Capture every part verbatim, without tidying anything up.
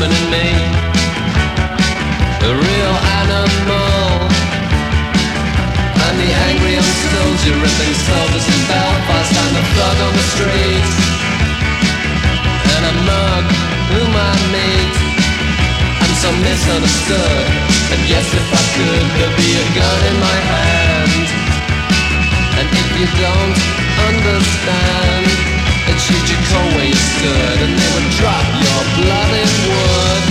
woman in me, a real animal. I'm the angry young soldier ripping soldiers in Belfast. I'm the thug on the street, and a mug whom I meet. I'm so misunderstood, and yes, if I could, there'd be a gun in my hand. And if you don't understand, they'd shoot you cold where you stood, and they would drop your blood in wood.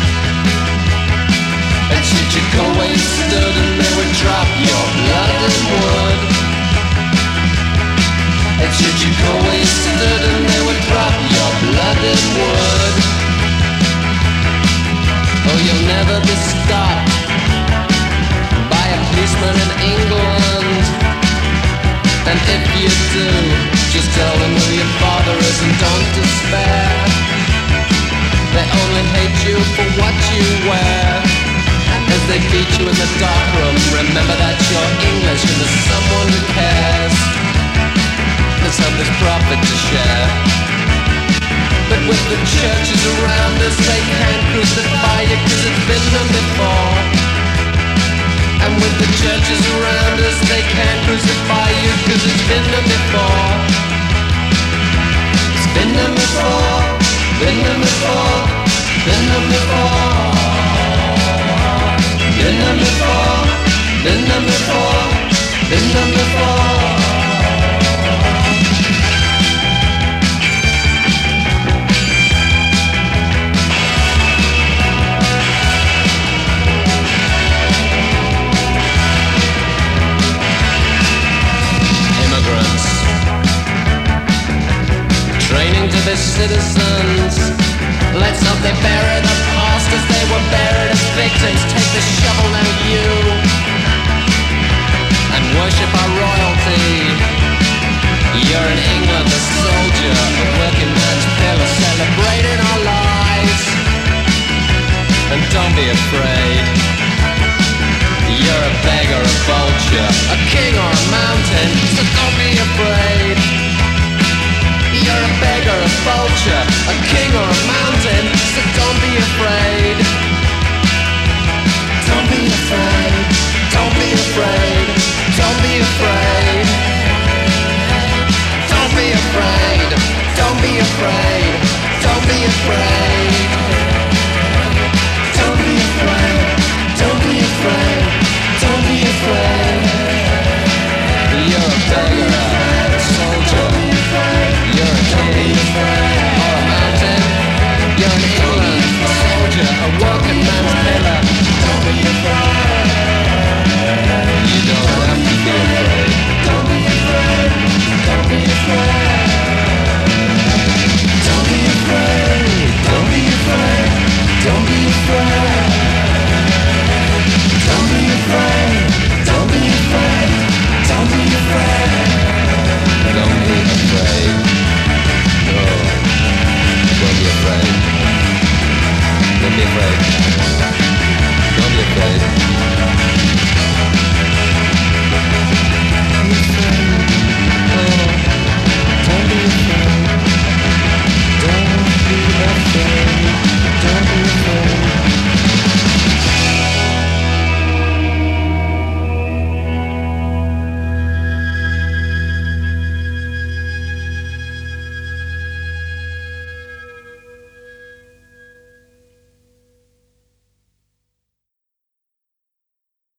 They'd shoot you cold where you stood, and they would drop your blood in wood. They'd shoot you cold where you stood, and they would drop your blood in wood. Oh, you'll never be stopped by a policeman in England. And if you do, just tell them who your father is and don't despair. They only hate you for what you wear. And as they beat you in the dark room, remember that you're English and there's someone who cares. Let's hope there's profit to share. But with the churches around us, they can't crucify you cause it's been done before. And with the churches around us, they can't crucify you cause it's been done before. It's been done before, been done before, been done before. Been done before, been done before, been done before. Training to be citizens. Let's hope they bury the past as they were buried as victims. Take the shovel now, you, and worship our royalty. You're in England, a soldier, a working man's pillar, celebrating our lives. And don't be afraid. You're a beggar, a vulture, a king or a mountain, so don't be afraid. You're a beggar, a vulture, a king or a mountain, so don't be afraid. Don't be afraid, don't be afraid, don't be afraid. Don't be afraid, don't be afraid, don't be afraid.